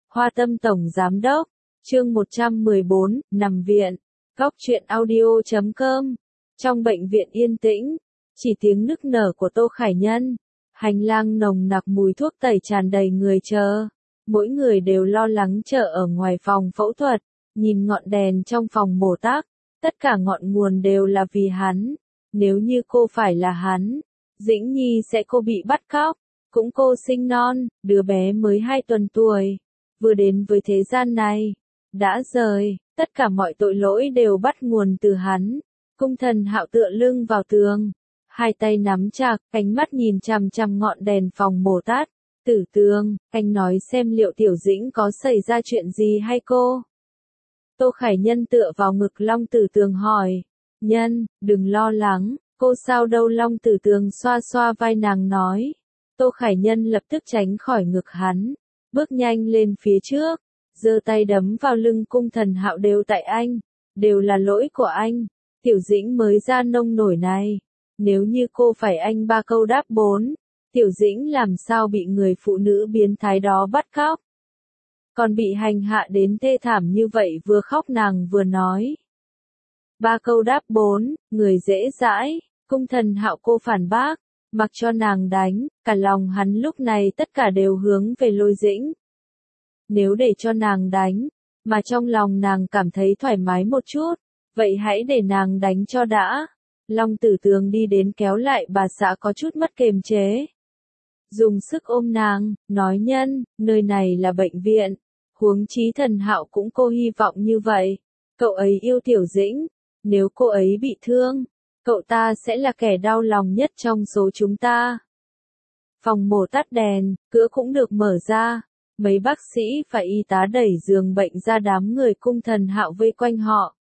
Hoa Tâm Tổng Giám Đốc, chương 114, nằm viện, góc truyện audio.com. Trong bệnh viện yên tĩnh, chỉ tiếng nức nở của Tô Khải Nhân, hành lang nồng nặc mùi thuốc tẩy tràn đầy người chờ. Mỗi người đều lo lắng chờ ở ngoài phòng phẫu thuật, nhìn ngọn đèn trong phòng mổ tắc, tất cả ngọn nguồn đều là vì hắn. Nếu như cô phải là hắn, Dĩnh Nhi sẽ cô bị bắt cóc, cũng cô sinh non, đứa bé mới 2 tuần tuổi, vừa đến với thế gian này, đã rời, tất cả mọi tội lỗi đều bắt nguồn từ hắn. Cung Thần Hạo tựa lưng vào tường, hai tay nắm chặt, ánh mắt nhìn chằm chằm ngọn đèn phòng mổ tắt. Tử Tường, anh nói xem liệu Tiểu Dĩnh có xảy ra chuyện gì hay cô? Tô Khải Nhân tựa vào ngực Long Tử Tường hỏi. Nhân, đừng lo lắng, cô sao đâu? Long Tử Tường xoa xoa vai nàng nói. Tô Khải Nhân lập tức tránh khỏi ngực hắn, bước nhanh lên phía trước, giơ tay đấm vào lưng Cung Thần Hạo. Đều tại anh, đều là lỗi của anh, Tiểu Dĩnh mới ra nông nổi này. Nếu như cô phải anh 3 câu đáp 4, Tiểu Dĩnh làm sao bị người phụ nữ biến thái đó bắt cóc? Còn bị hành hạ đến thê thảm như vậy, vừa khóc nàng vừa nói. 3 câu đáp 4, người dễ dãi, Cung Thần Hạo cô phản bác, mặc cho nàng đánh, cả lòng hắn lúc này tất cả đều hướng về Lôi Dĩnh. Nếu để cho nàng đánh, mà trong lòng nàng cảm thấy thoải mái một chút, vậy hãy để nàng đánh cho đã. Long Tử Tường đi đến kéo lại bà xã có chút mất kiềm chế. Dùng sức ôm nàng, nói Nhân, nơi này là bệnh viện, huống chí Thần Hạo cũng cô hy vọng như vậy. Cậu ấy yêu Tiểu Dĩnh, nếu cô ấy bị thương, cậu ta sẽ là kẻ đau lòng nhất trong số chúng ta. Phòng mổ tắt đèn, cửa cũng được mở ra, mấy bác sĩ và y tá đẩy giường bệnh ra, đám người Cung Thần Hạo vây quanh họ.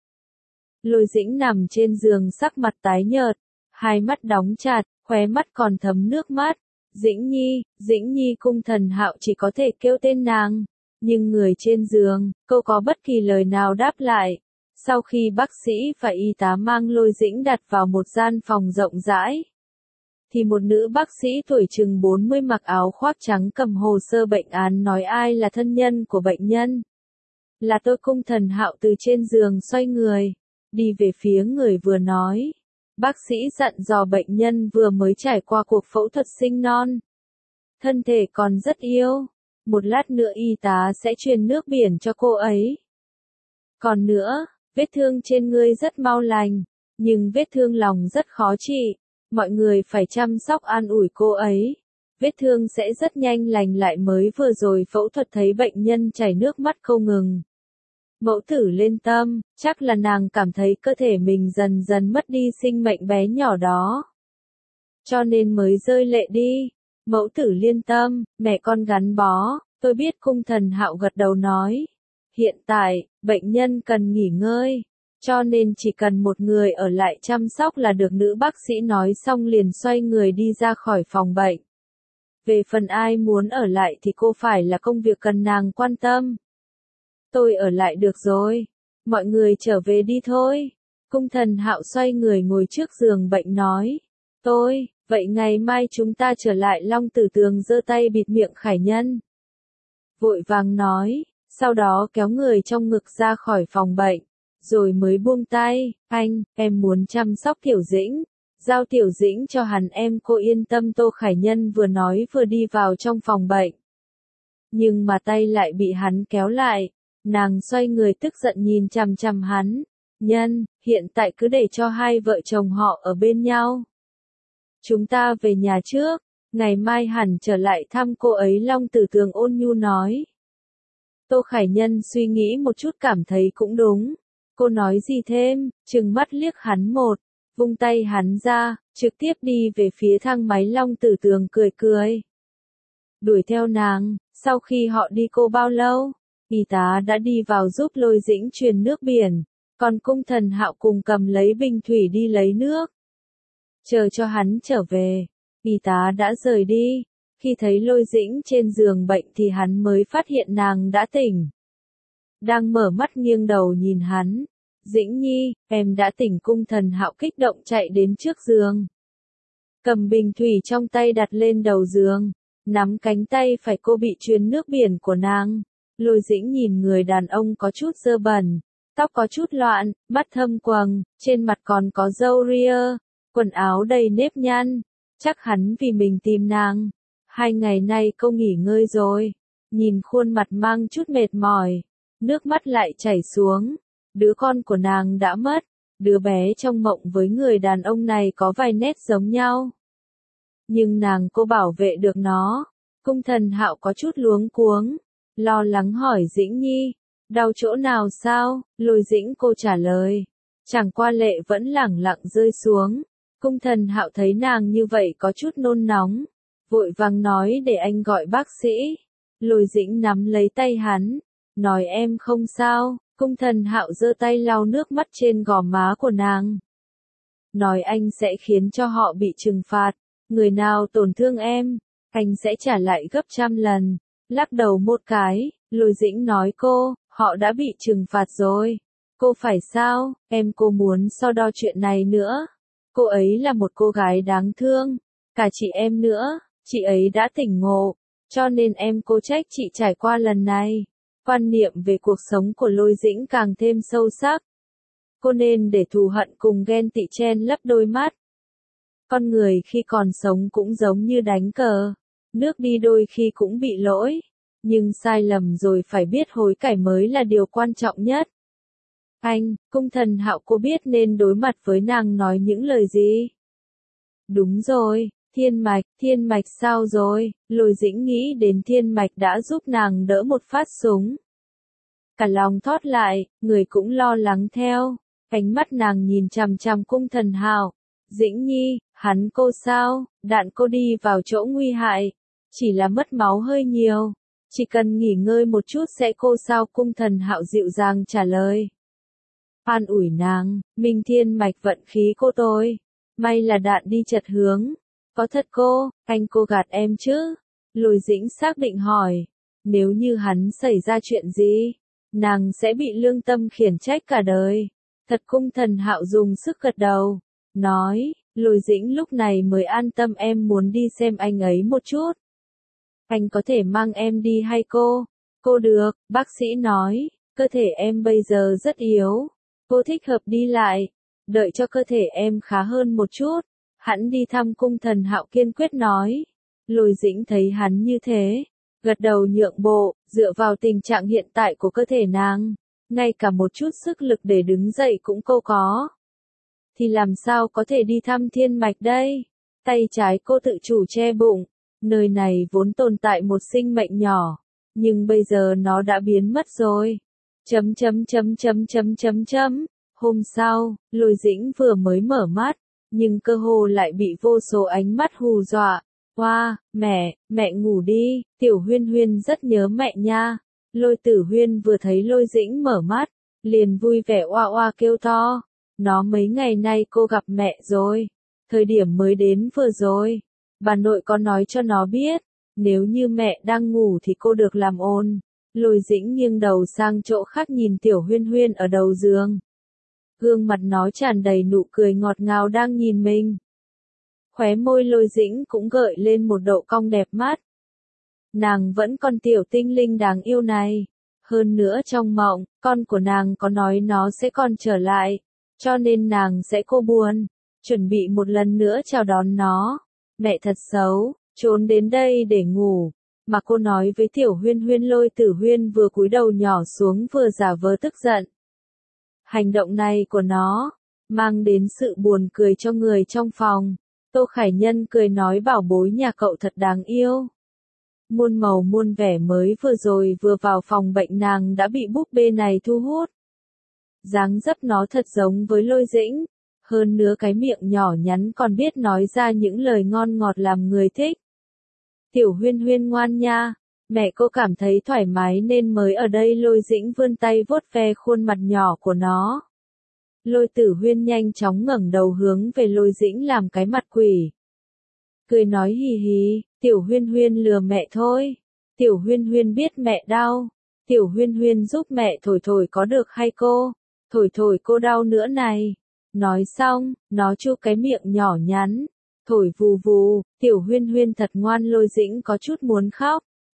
Lôi Dĩnh nằm trên giường sắc mặt tái nhợt, hai mắt đóng chặt, khóe mắt còn thấm nước mắt. Dĩnh Nhi, Dĩnh Nhi. Cung Thần Hạo chỉ có thể kêu tên nàng, nhưng người trên giường, cô có bất kỳ lời nào đáp lại. Sau khi bác sĩ và y tá mang Lôi Dĩnh đặt vào một gian phòng rộng rãi, thì một nữ bác sĩ tuổi chừng 40 mặc áo khoác trắng cầm hồ sơ bệnh án nói ai là thân nhân của bệnh nhân. Là tôi. Cung Thần Hạo từ trên giường xoay người, đi về phía người vừa nói. Bác sĩ dặn dò bệnh nhân vừa mới trải qua cuộc phẫu thuật sinh non, thân thể còn rất yếu, một lát nữa y tá sẽ truyền nước biển cho cô ấy. Còn nữa, vết thương trên ngươi rất mau lành, nhưng vết thương lòng rất khó trị, mọi người phải chăm sóc an ủi cô ấy. Vết thương sẽ rất nhanh lành lại. Mới vừa rồi phẫu thuật thấy bệnh nhân chảy nước mắt không ngừng. Mẫu tử lên tâm, chắc là nàng cảm thấy cơ thể mình dần dần mất đi sinh mệnh bé nhỏ đó, cho nên mới rơi lệ đi. Mẫu tử liên tâm, mẹ con gắn bó, tôi biết. Cung Thần Hạo gật đầu nói. Hiện tại, bệnh nhân cần nghỉ ngơi, cho nên chỉ cần một người ở lại chăm sóc là được. Nữ bác sĩ nói xong liền xoay người đi ra khỏi phòng bệnh. Về phần ai muốn ở lại thì cô phải là công việc cần nàng quan tâm. Tôi ở lại được rồi, mọi người trở về đi thôi. Cung Thần Hạo xoay người ngồi trước giường bệnh nói. Vậy ngày mai chúng ta trở lại. Long Tử Tường giơ tay bịt miệng Khải Nhân, vội vàng nói, sau đó kéo người trong ngực ra khỏi phòng bệnh, rồi mới buông tay. Em muốn chăm sóc Tiểu Dĩnh, giao Tiểu Dĩnh cho hắn em. Cô yên tâm. Tô Khải Nhân vừa nói vừa đi vào trong phòng bệnh, nhưng mà tay lại bị hắn kéo lại. Nàng xoay người tức giận nhìn chằm chằm hắn. Nhân, hiện tại cứ để cho hai vợ chồng họ ở bên nhau. Chúng ta về nhà trước, ngày mai hẳn trở lại thăm cô ấy. Long Tử Tường ôn nhu nói. Tô Khải Nhân suy nghĩ một chút cảm thấy cũng đúng. Cô nói gì thêm, trừng mắt liếc hắn một, vung tay hắn ra, trực tiếp đi về phía thang máy. Long Tử Tường cười cười, đuổi theo nàng. Sau khi họ đi cô bao lâu, y tá đã đi vào giúp Lôi Dĩnh truyền nước biển, còn Cung Thần Hạo cùng cầm lấy bình thủy đi lấy nước. Chờ cho hắn trở về, y tá đã rời đi. Khi thấy Lôi Dĩnh trên giường bệnh thì hắn mới phát hiện nàng đã tỉnh. Đang mở mắt nghiêng đầu nhìn hắn. Dĩnh Nhi, em đã tỉnh. Cung Thần Hạo kích động chạy đến trước giường, cầm bình thủy trong tay đặt lên đầu giường, nắm cánh tay phải cô bị truyền nước biển của nàng. Lôi Dĩnh nhìn người đàn ông có chút dơ bẩn, tóc có chút loạn, mắt thâm quầng, trên mặt còn có râu ria, quần áo đầy nếp nhăn, chắc hắn vì mình tìm nàng. 2 ngày nay cô nghỉ ngơi rồi, nhìn khuôn mặt mang chút mệt mỏi, nước mắt lại chảy xuống, đứa con của nàng đã mất, đứa bé trong mộng với người đàn ông này có vài nét giống nhau. Nhưng nàng cô bảo vệ được nó. Cung Thần Hạo có chút luống cuống, lo lắng hỏi Dĩnh Nhi, đau chỗ nào sao? Lôi Dĩnh cô trả lời, chẳng qua lệ vẫn lẳng lặng rơi xuống. Cung Thần Hạo thấy nàng như vậy có chút nôn nóng, vội vàng nói để anh gọi bác sĩ. Lôi Dĩnh nắm lấy tay hắn, nói em không sao. Cung Thần Hạo giơ tay lau nước mắt trên gò má của nàng, nói anh sẽ khiến cho họ bị trừng phạt, người nào tổn thương em, anh sẽ trả lại gấp trăm lần. Lắc đầu một cái, Lôi Dĩnh nói họ đã bị trừng phạt rồi. Cô phải sao, cô muốn so đo chuyện này nữa. Cô ấy là một cô gái đáng thương, cả chị em nữa, chị ấy đã tỉnh ngộ, cho nên cô trách chị trải qua lần này. Quan niệm về cuộc sống của Lôi Dĩnh càng thêm sâu sắc. Cô nên để thù hận cùng ghen tị chen lấp đôi mắt. Con người khi còn sống cũng giống như đánh cờ, nước đi đôi khi cũng bị lỗi, nhưng sai lầm rồi phải biết hối cải mới là điều quan trọng nhất. Cung Thần Hạo cô biết nên đối mặt với nàng nói những lời gì? Đúng rồi, thiên mạch sao rồi? Lôi Dĩnh nghĩ đến thiên mạch đã giúp nàng đỡ một phát súng. Cả lòng thót lại, người cũng lo lắng theo, ánh mắt nàng nhìn chằm chằm Cung Thần Hạo. Dĩnh Nhi, hắn cô sao? Đạn cô đi vào chỗ nguy hại, chỉ là mất máu hơi nhiều, chỉ cần nghỉ ngơi một chút sẽ cô sao? Cung Thần Hạo dịu dàng trả lời. An ủi nàng, Minh thiên mạch vận khí cô tôi, may là đạn đi chật hướng. Có thật cô gạt em chứ? Lôi Dĩnh xác định hỏi, nếu như hắn xảy ra chuyện gì, nàng sẽ bị lương tâm khiển trách cả đời. Thật. Cung Thần Hạo dùng sức gật đầu, nói, Lôi Dĩnh lúc này mới an tâm. Em muốn đi xem anh ấy một chút. Anh có thể mang em đi hay cô? Cô được, bác sĩ nói, cơ thể em bây giờ rất yếu. Cô thích hợp đi lại, đợi cho cơ thể em khá hơn một chút, hẵng đi thăm. Cung Thần Hạo kiên quyết nói. Lôi Dĩnh thấy hắn như thế, gật đầu nhượng bộ, dựa vào tình trạng hiện tại của cơ thể nàng, ngay cả một chút sức lực để đứng dậy cũng cô có. Thì làm sao có thể đi thăm thiên mạch đây? Tay trái cô tự chủ che bụng, nơi này vốn tồn tại một sinh mệnh nhỏ, nhưng bây giờ nó đã biến mất rồi. Hôm sau, Lôi Dĩnh vừa mới mở mắt, nhưng cơ hồ lại bị vô số ánh mắt hù dọa. Hoa, mẹ ngủ đi, Tiểu Huyên Huyên rất nhớ mẹ nha. Lôi Tử Huyên vừa thấy Lôi Dĩnh mở mắt, liền vui vẻ oa oa kêu to. Nó mấy ngày nay cô gặp mẹ rồi, thời điểm mới đến vừa rồi. Bà nội có nói cho nó biết, nếu như mẹ đang ngủ thì cô được làm ồn. Lôi Dĩnh nghiêng đầu sang chỗ khác nhìn Tiểu Huyên Huyên ở đầu giường. Gương mặt nó tràn đầy nụ cười ngọt ngào đang nhìn mình. Khóe môi Lôi Dĩnh cũng gợi lên một độ cong đẹp mắt. Nàng vẫn còn tiểu tinh linh đáng yêu này. Hơn nữa trong mộng, con của nàng có nói nó sẽ còn trở lại, cho nên nàng sẽ cô buồn, chuẩn bị một lần nữa chào đón nó. Mẹ thật xấu, trốn đến đây để ngủ. Mà cô nói với Tiểu Huyên Huyên. Lôi Tử Huyên vừa cúi đầu nhỏ xuống vừa giả vờ tức giận. Hành động này của nó, mang đến sự buồn cười cho người trong phòng. Tô Khải Nhân cười nói bảo bối nhà cậu thật đáng yêu. Muôn màu muôn vẻ mới vừa vào phòng bệnh nàng đã bị búp bê này thu hút. Dáng dấp nó thật giống với Lôi Dĩnh, hơn nữa cái miệng nhỏ nhắn còn biết nói ra những lời ngon ngọt làm người thích. Tiểu Huyên Huyên ngoan nha, mẹ cô cảm thấy thoải mái nên mới ở đây. Lôi Dĩnh vươn tay vuốt ve khuôn mặt nhỏ của nó. Lôi Tử Huyên nhanh chóng ngẩng đầu hướng về Lôi Dĩnh làm cái mặt quỷ. Cười nói hì hì, Tiểu Huyên Huyên lừa mẹ thôi. Tiểu Huyên Huyên biết mẹ đau. Tiểu Huyên Huyên giúp mẹ thổi thổi có được hay cô? Thổi thổi cô đau nữa này. Nói xong, nó chu cái miệng nhỏ nhắn. Thổi vù vù, Tiểu Huyên Huyên thật ngoan. Lôi Dĩnh có chút muốn khóc,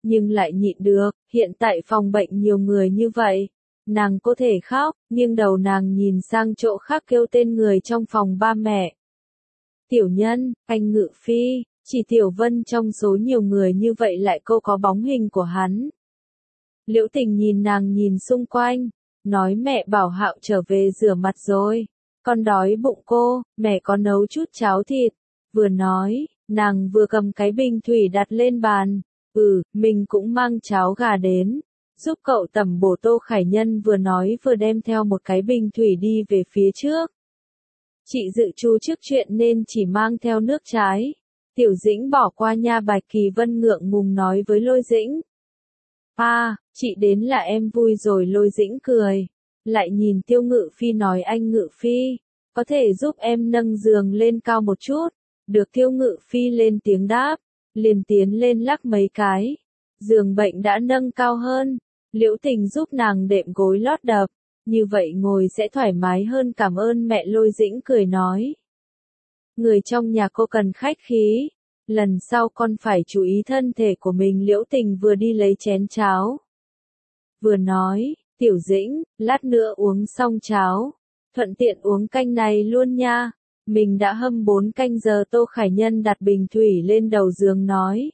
nhưng lại nhịn được, hiện tại phòng bệnh nhiều người như vậy. Nàng có thể khóc, nghiêng đầu nàng nhìn sang chỗ khác kêu tên người trong phòng ba mẹ. Tiểu Nhân, anh Ngự Phi, chỉ Tiểu Vân trong số nhiều người như vậy lại cô có bóng hình của hắn. Liễu Tình nhìn nàng nhìn xung quanh, nói mẹ bảo Hạo trở về rửa mặt rồi, con đói bụng cô, mẹ có nấu chút cháo thịt. Vừa nói, nàng vừa cầm cái bình thủy đặt lên bàn, mình cũng mang cháo gà đến, giúp cậu tẩm bổ. Tô Khải Nhân vừa nói vừa đem theo một cái bình thủy đi về phía trước. Chị dự trù trước chuyện nên chỉ mang theo nước trái. Tiểu Dĩnh bỏ qua nha. Bạch Kỳ Vân ngượng ngùng nói với Lôi Dĩnh. Chị đến là em vui rồi. Lôi Dĩnh cười. Lại nhìn Tiêu Ngự Phi nói anh Ngự Phi, có thể giúp em nâng giường lên cao một chút. Được. Tiêu Ngự Phi lên tiếng đáp, liền tiến lên lắc mấy cái. Giường bệnh đã nâng cao hơn. Liễu Tình giúp nàng đệm gối lót đập. Như vậy ngồi sẽ thoải mái hơn. Cảm ơn mẹ. Lôi Dĩnh cười nói. Người trong nhà cô cần khách khí. Lần sau con phải chú ý thân thể của mình. Liễu Tình vừa đi lấy chén cháo, vừa nói, Tiểu Dĩnh, lát nữa uống xong cháo, thuận tiện uống canh này luôn nha. Mình đã hâm 4 canh giờ. Tô Khải Nhân đặt bình thủy lên đầu giường nói.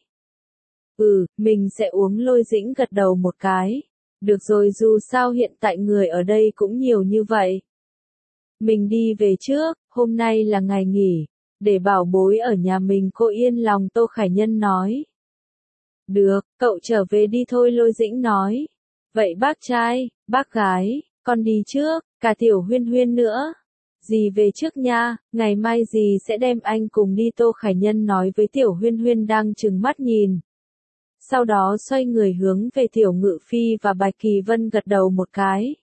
Mình sẽ uống. Lôi Dĩnh gật đầu một cái. Được rồi, dù sao hiện tại người ở đây cũng nhiều như vậy. Mình đi về trước, hôm nay là ngày nghỉ, để bảo bối ở nhà mình cô yên lòng. Tô Khải Nhân nói. Được, cậu trở về đi thôi. Lôi Dĩnh nói. Vậy bác trai, bác gái, con đi trước, cả Tiểu Huyên Huyên nữa. Dì về trước nha, ngày mai dì sẽ đem anh cùng đi. Tô Khải Nhân nói với Tiểu Huyên Huyên đang trừng mắt nhìn. Sau đó xoay người hướng về Tiểu Ngự Phi và Bạch Kỳ Vân gật đầu một cái.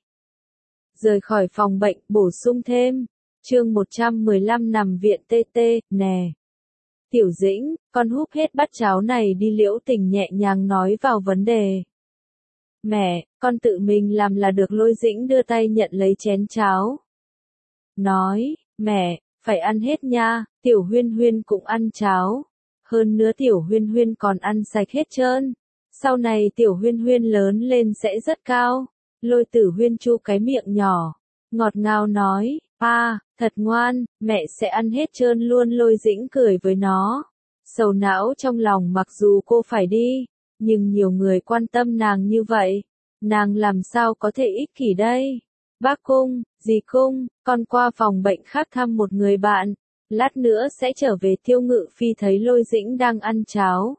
Rời khỏi phòng bệnh. Bổ sung thêm. Chương 115 nằm viện TT, nè. Tiểu Dĩnh, con húp hết bát cháo này đi. Liễu Tình nhẹ nhàng nói vào vấn đề. Mẹ, con tự mình làm là được. Lôi Dĩnh đưa tay nhận lấy chén cháo. Nói, mẹ, phải ăn hết nha. Tiểu Huyên Huyên cũng ăn cháo. Hơn nữa Tiểu Huyên Huyên còn ăn sạch hết trơn. Sau này Tiểu Huyên Huyên lớn lên sẽ rất cao. Lôi Tử Huyên chu cái miệng nhỏ, ngọt ngào nói, thật ngoan, mẹ sẽ ăn hết trơn luôn. Lôi Dĩnh cười với nó, sầu não trong lòng. Mặc dù cô phải đi, nhưng nhiều người quan tâm nàng như vậy, nàng làm sao có thể ích kỷ đây. Bác Cung, dì Cung, con qua phòng bệnh khác thăm một người bạn, lát nữa sẽ trở về. Tiêu Ngự Phi thấy Lôi Dĩnh đang ăn cháo,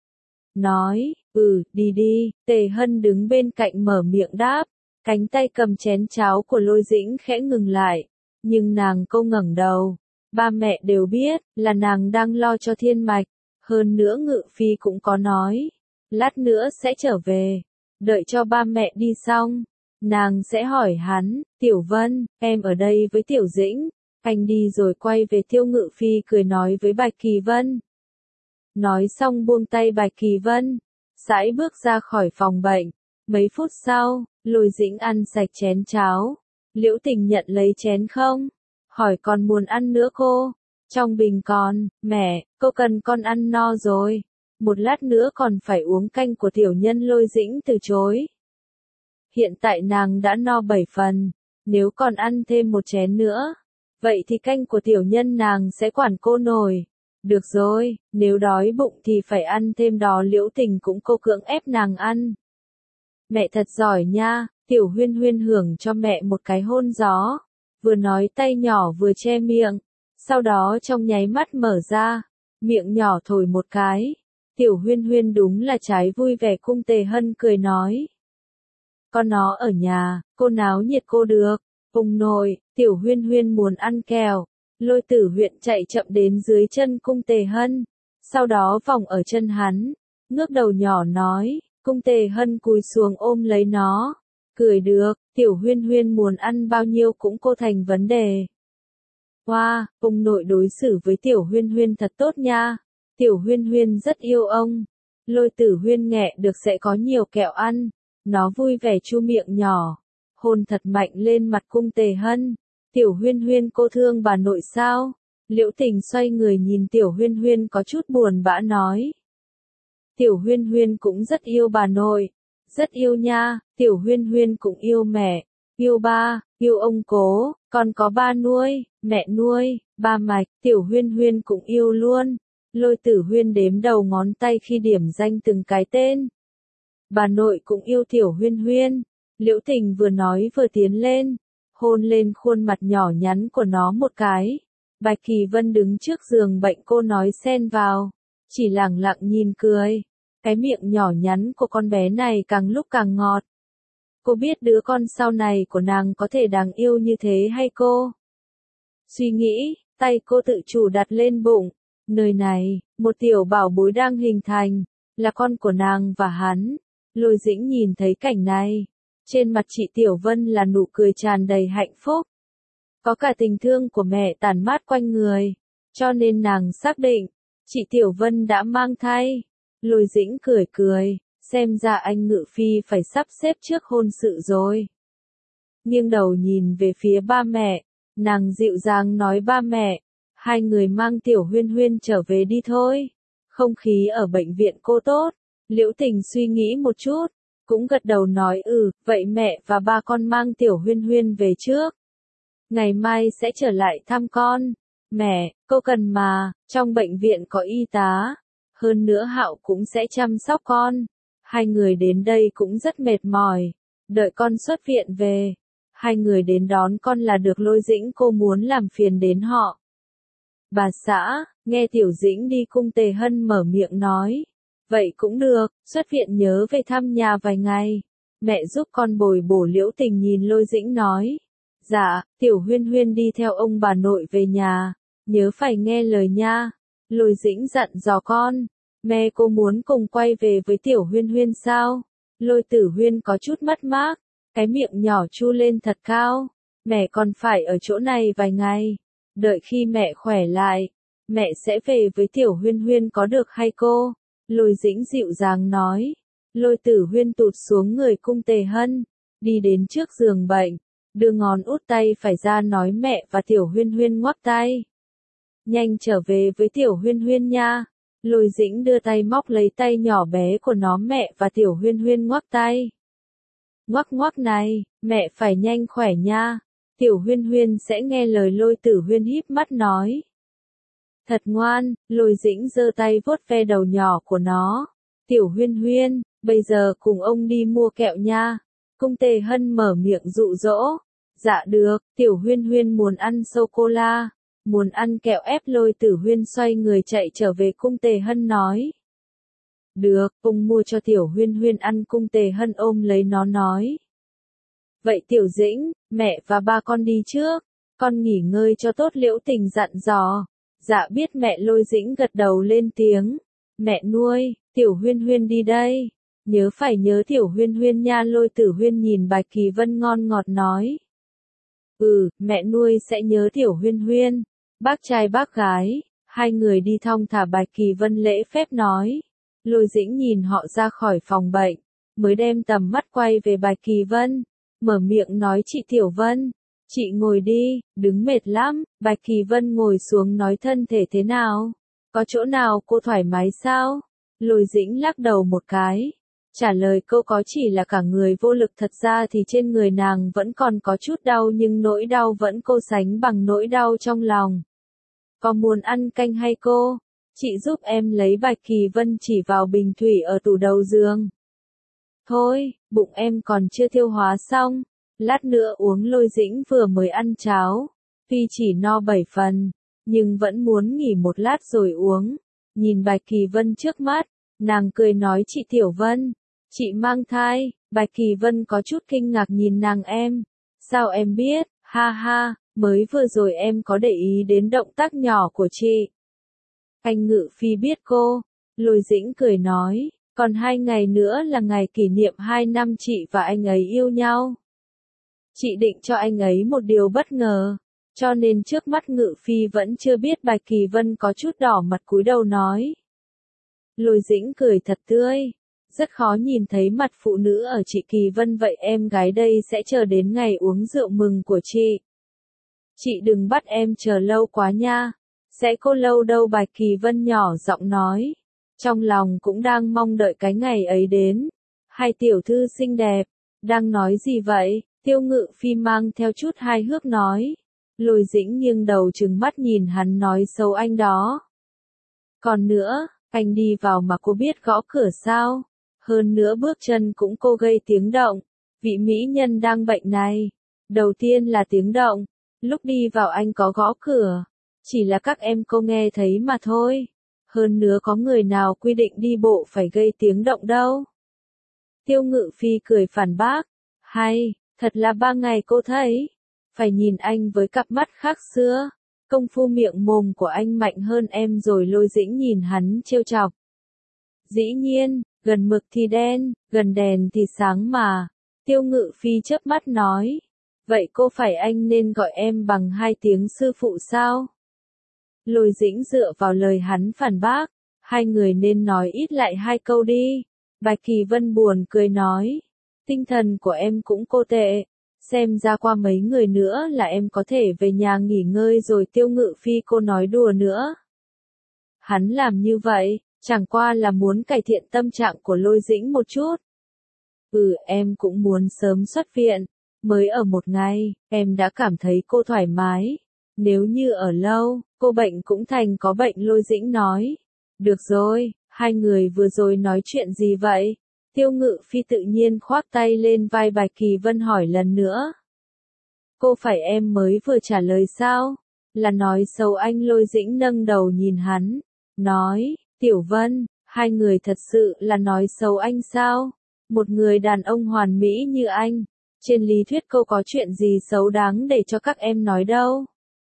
nói, đi đi. Tề Hân đứng bên cạnh mở miệng đáp, cánh tay cầm chén cháo của Lôi Dĩnh khẽ ngừng lại, nhưng nàng câu ngẩng đầu. Ba mẹ đều biết, là nàng đang lo cho Thiên Mạch, hơn nữa Ngự Phi cũng có nói, lát nữa sẽ trở về. Đợi cho ba mẹ đi xong, nàng sẽ hỏi hắn, Tiểu Vân, em ở đây với Tiểu Dĩnh, anh đi rồi quay về. Tiêu Ngự Phi cười nói với Bạch Kỳ Vân. Nói xong buông tay Bạch Kỳ Vân, sải bước ra khỏi phòng bệnh. Mấy phút sau, Lôi Dĩnh ăn sạch chén cháo. Liễu Tình nhận lấy chén không? Hỏi còn muốn ăn nữa cô? Trong bình còn, mẹ, cô cần con ăn no rồi. Một lát nữa còn phải uống canh của tiểu nhân. Lôi Dĩnh từ chối. Hiện tại nàng đã no 7 phần, nếu còn ăn thêm một chén nữa, vậy thì canh của tiểu nhân nàng sẽ quản cô nổi. Được rồi, nếu đói bụng thì phải ăn thêm đó. Liễu Tình cũng cô cưỡng ép nàng ăn. Mẹ thật giỏi nha. Tiểu Huyên Huyên hưởng cho mẹ một cái hôn gió, vừa nói tay nhỏ vừa che miệng, sau đó trong nháy mắt mở ra, miệng nhỏ thổi một cái. Tiểu Huyên Huyên đúng là trái vui vẻ. Cung Tề Hân cười nói, con nó ở nhà, cô náo nhiệt cô được. Ông nội, Tiểu Huyên Huyên muốn ăn kẹo. Lôi Tử Huyên chạy chậm đến dưới chân Cung Tề Hân, sau đó vòng ở chân hắn, ngước đầu nhỏ nói. Cung Tề Hân cúi xuống ôm lấy nó, cười được. Tiểu Huyên Huyên muốn ăn bao nhiêu cũng cô thành vấn đề. Ông nội đối xử với Tiểu Huyên Huyên thật tốt nha. Tiểu Huyên Huyên rất yêu ông. Lôi Tử Huyên nghe được sẽ có nhiều kẹo ăn, nó vui vẻ chu miệng nhỏ, hôn thật mạnh lên mặt Cung Tề Hân. Tiểu Huyên Huyên, cô thương bà nội sao? Liễu Tình xoay người nhìn Tiểu Huyên Huyên có chút buồn bã nói. Tiểu Huyên Huyên cũng rất yêu bà nội. Rất yêu nha, Tiểu Huyên Huyên cũng yêu mẹ, yêu ba, yêu ông cố, con có ba nuôi, mẹ nuôi, ba mạch, Tiểu Huyên Huyên cũng yêu luôn. Lôi Tử Huyên đếm đầu ngón tay khi điểm danh từng cái tên. Bà nội cũng yêu Tiểu Huyên Huyên. Liễu Tình vừa nói vừa tiến lên, hôn lên khuôn mặt nhỏ nhắn của nó một cái. Bạch Kỳ Vân đứng trước giường bệnh cô nói xen vào, chỉ lẳng lặng nhìn cười. Cái miệng nhỏ nhắn của con bé này càng lúc càng ngọt. Cô biết đứa con sau này của nàng có thể đáng yêu như thế hay cô? Suy nghĩ, tay cô tự chủ đặt lên bụng. Nơi này, một tiểu bảo bối đang hình thành, là con của nàng và hắn. Lôi Dĩnh nhìn thấy cảnh này. Trên mặt chị Tiểu Vân là nụ cười tràn đầy hạnh phúc. Có cả tình thương của mẹ tản mát quanh người. Cho nên nàng xác định, chị Tiểu Vân đã mang thai. Lôi Dĩnh cười cười, xem ra anh Ngự Phi phải sắp xếp trước hôn sự rồi. Nghiêng đầu nhìn về phía ba mẹ, nàng dịu dàng nói ba mẹ, hai người mang Tiểu Huyên Huyên trở về đi thôi. Không khí ở bệnh viện cô tốt. Liễu Tình suy nghĩ một chút, cũng gật đầu nói vậy mẹ và ba con mang Tiểu Huyên Huyên về trước. Ngày mai sẽ trở lại thăm con. Mẹ, cô cần mà, trong bệnh viện có y tá. Hơn nữa Hạo cũng sẽ chăm sóc con. Hai người đến đây cũng rất mệt mỏi. Đợi con xuất viện về. Hai người đến đón con là được. Lôi Dĩnh cô muốn làm phiền đến họ. Bà xã, nghe Tiểu Dĩnh đi cung Tề Hân mở miệng nói. Vậy cũng được, xuất viện nhớ về thăm nhà vài ngày. Mẹ giúp con bồi bổ. Liễu Tình nhìn Lôi Dĩnh nói. Dạ, Tiểu Huyên Huyên đi theo ông bà nội về nhà. Nhớ phải nghe lời nha. Lôi Dĩnh dặn dò con. Mẹ cô muốn cùng quay về với Tiểu Huyên Huyên sao? Lôi Tử Huyên có chút mất mát. Cái miệng nhỏ chu lên thật cao. Mẹ còn phải ở chỗ này vài ngày. Đợi khi mẹ khỏe lại, mẹ sẽ về với Tiểu Huyên Huyên có được hay cô? Lôi Dĩnh dịu dàng nói. Lôi Tử Huyên tụt xuống người cung Tề Hân, đi đến trước giường bệnh, đưa ngón út tay phải ra nói mẹ và Tiểu Huyên Huyên ngoắc tay. Nhanh trở về với Tiểu Huyên Huyên nha. Lôi Dĩnh đưa tay móc lấy tay nhỏ bé của nó. Mẹ và Tiểu Huyên Huyên ngoắc tay. Ngoắc ngoắc này, mẹ phải nhanh khỏe nha. Tiểu Huyên Huyên sẽ nghe lời. Lôi Tử Huyên híp mắt nói. Thật ngoan. Lôi Dĩnh giơ tay vuốt ve đầu nhỏ của nó. Tiểu Huyên Huyên, bây giờ cùng ông đi mua kẹo nha. Cung Tề Hân mở miệng dụ dỗ. Dạ được, Tiểu Huyên Huyên muốn ăn sô-cô-la, muốn ăn kẹo ép. Lôi Tử Huyên xoay người chạy trở về. Cung Tề Hân nói. Được, ông mua cho Tiểu Huyên Huyên ăn. Cung Tề Hân ôm lấy nó nói. Vậy Tiểu Dĩnh, mẹ và ba con đi trước, con nghỉ ngơi cho tốt. Liễu Tình dặn dò. Dạ biết mẹ. Lôi Dĩnh gật đầu lên tiếng. Mẹ nuôi, Tiểu Huyên Huyên đi đây. Nhớ phải nhớ Tiểu Huyên Huyên nha. Lôi Tử Huyên nhìn Bạch Kỳ Vân ngon ngọt nói. Mẹ nuôi sẽ nhớ Tiểu Huyên Huyên. Bác trai bác gái, hai người đi thong thả. Bạch Kỳ Vân lễ phép nói. Lôi Dĩnh nhìn họ ra khỏi phòng bệnh, mới đem tầm mắt quay về Bạch Kỳ Vân, mở miệng nói chị Tiểu Vân, chị ngồi đi, đứng mệt lắm. Bạch Kỳ Vân ngồi xuống nói thân thể thế nào? Có chỗ nào cô thoải mái sao? Lôi Dĩnh lắc đầu một cái. Trả lời câu có chỉ là cả người vô lực. Thật ra thì trên người nàng vẫn còn có chút đau nhưng nỗi đau vẫn cô sánh bằng nỗi đau trong lòng. Có muốn ăn canh hay cô? Chị giúp em lấy. Bạch Kỳ Vân chỉ vào bình thủy ở tủ đầu giường. Thôi, bụng em còn chưa tiêu hóa xong. Lát nữa uống. Lôi Dĩnh vừa mới ăn cháo. Tuy chỉ no 7 phần, nhưng vẫn muốn nghỉ một lát rồi uống. Nhìn Bạch Kỳ Vân trước mắt, nàng cười nói chị Tiểu Vân, chị mang thai. Bạch Kỳ Vân có chút kinh ngạc nhìn nàng. Em, sao em biết? Ha ha, mới vừa rồi em có để ý đến động tác nhỏ của chị. Anh Ngự Phi biết cô. Lôi Dĩnh cười nói, còn 2 ngày nữa là ngày kỷ niệm 2 năm chị và anh ấy yêu nhau. Chị định cho anh ấy một điều bất ngờ, cho nên trước mắt Ngự Phi vẫn chưa biết. Bạch Kỳ Vân có chút đỏ mặt cúi đầu nói. Lôi Dĩnh cười thật tươi, rất khó nhìn thấy mặt phụ nữ ở chị Kỳ Vân. Vậy em gái đây sẽ chờ đến ngày uống rượu mừng của chị. Chị đừng bắt em chờ lâu quá nha. Sẽ cô lâu đâu. Bạch Kỳ Vân nhỏ giọng nói. trong lòng cũng đang mong đợi cái ngày ấy đến. Hai tiểu thư xinh đẹp, đang nói gì vậy? Tiêu Ngự Phi mang theo chút hài hước nói. Lôi Dĩnh nghiêng đầu trừng mắt nhìn hắn nói xấu anh đó. Còn nữa, anh đi vào mà cô biết gõ cửa sao? Hơn nữa bước chân cũng cô gây tiếng động. Vị mỹ nhân đang bệnh này. Đầu tiên là tiếng động. Lúc đi vào anh có gõ cửa. Chỉ là các em cô nghe thấy mà thôi. Hơn nữa có người nào quy định đi bộ phải gây tiếng động đâu. Tiêu Ngự Phi cười phản bác. Hay, thật là 3 ngày cô thấy. Phải nhìn anh với cặp mắt khác xưa. Công phu miệng mồm của anh mạnh hơn em rồi. Lôi Dĩnh nhìn hắn trêu chọc. Dĩ nhiên, gần mực thì đen, gần đèn thì sáng mà. Tiêu Ngự Phi chớp mắt nói. Vậy cô phải anh nên gọi em bằng 2 tiếng sư phụ sao? Lôi Dĩnh dựa vào lời hắn phản bác. Hai người nên nói ít lại 2 câu đi. Bạch Kỳ Vân buồn cười nói. Tinh thần của em cũng cô tệ. Xem ra qua mấy người nữa là em có thể về nhà nghỉ ngơi rồi. Tiêu Ngự Phi cô nói đùa nữa. Hắn làm như vậy, chẳng qua là muốn cải thiện tâm trạng của Lôi Dĩnh một chút. Em cũng muốn sớm xuất viện. Mới ở 1 ngày, em đã cảm thấy cô thoải mái. Nếu như ở lâu, cô bệnh cũng thành có bệnh. Lôi Dĩnh nói. Được rồi, hai người vừa rồi nói chuyện gì vậy? Tiêu Ngự Phi tự nhiên khoác tay lên vai Bạch Kỳ Vân hỏi lần nữa. Cô phải em mới vừa trả lời sao? Là nói xấu anh. Lôi Dĩnh nâng đầu nhìn hắn. Nói, Tiểu Vân, hai người thật sự là nói xấu anh sao? Một người đàn ông hoàn mỹ như anh. Trên lý thuyết cô có chuyện gì xấu đáng để cho các em nói đâu.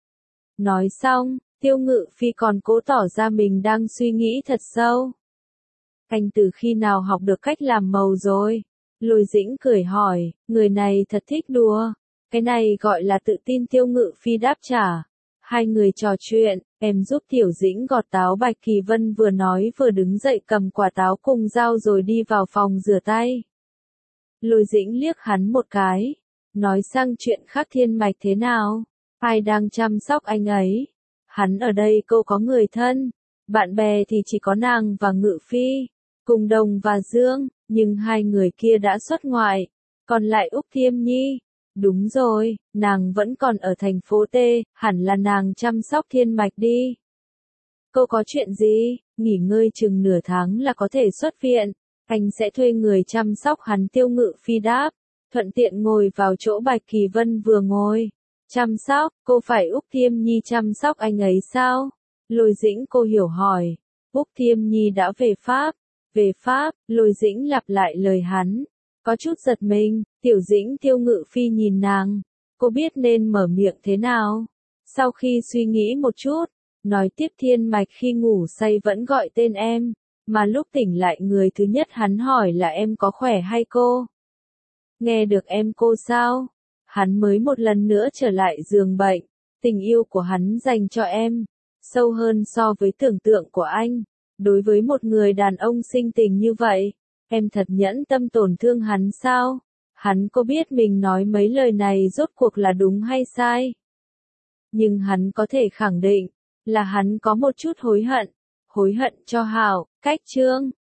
Nói xong, Tiêu Ngự Phi còn cố tỏ ra mình đang suy nghĩ thật sâu. Anh từ khi nào học được cách làm màu rồi? Lôi Dĩnh cười hỏi, người này thật thích đùa. Cái này gọi là tự tin. Tiêu Ngự Phi đáp trả. Hai người trò chuyện, em giúp Tiểu Dĩnh gọt táo. Bạch Kỳ Vân vừa nói vừa đứng dậy cầm quả táo cùng dao rồi đi vào phòng rửa tay. Lôi Dĩnh liếc hắn một cái. Nói sang chuyện khác. Thiên Mạch thế nào? Ai đang chăm sóc anh ấy? Hắn ở đây cô có người thân. Bạn bè thì chỉ có nàng và Ngự Phi. Cùng Đồng và Dương. Nhưng hai người kia đã xuất ngoại. Còn lại Úc Thiêm Nhi. Đúng rồi, nàng vẫn còn ở thành phố T. Hẳn là nàng chăm sóc Thiên Mạch đi. Cô có chuyện gì? Nghỉ ngơi chừng nửa tháng là có thể xuất viện. Anh sẽ thuê người chăm sóc hắn. Tiêu Ngự Phi đáp. Thuận tiện ngồi vào chỗ Bạch Kỳ Vân vừa ngồi. Chăm sóc, cô phải Úc Thiêm Nhi chăm sóc anh ấy sao? Lôi Dĩnh cô hiểu hỏi. Úc Thiêm Nhi đã về Pháp. Về Pháp, Lôi Dĩnh lặp lại lời hắn. Có chút giật mình. Tiểu Dĩnh. Tiêu Ngự Phi nhìn nàng. Cô biết nên mở miệng thế nào? Sau khi suy nghĩ một chút, nói tiếp. Thiên Mạch khi ngủ say vẫn gọi tên em. Mà lúc tỉnh lại người thứ nhất hắn hỏi là em có khỏe hay cô? Nghe được em cô sao? Hắn mới một lần nữa trở lại giường bệnh. Tình yêu của hắn dành cho em sâu hơn so với tưởng tượng của anh. Đối với một người đàn ông sinh tình như vậy, em thật nhẫn tâm tổn thương hắn sao? Hắn có biết mình nói mấy lời này rốt cuộc là đúng hay sai? Nhưng hắn có thể khẳng định là hắn có một chút hối hận. Hối hận cho Hảo. Cách chương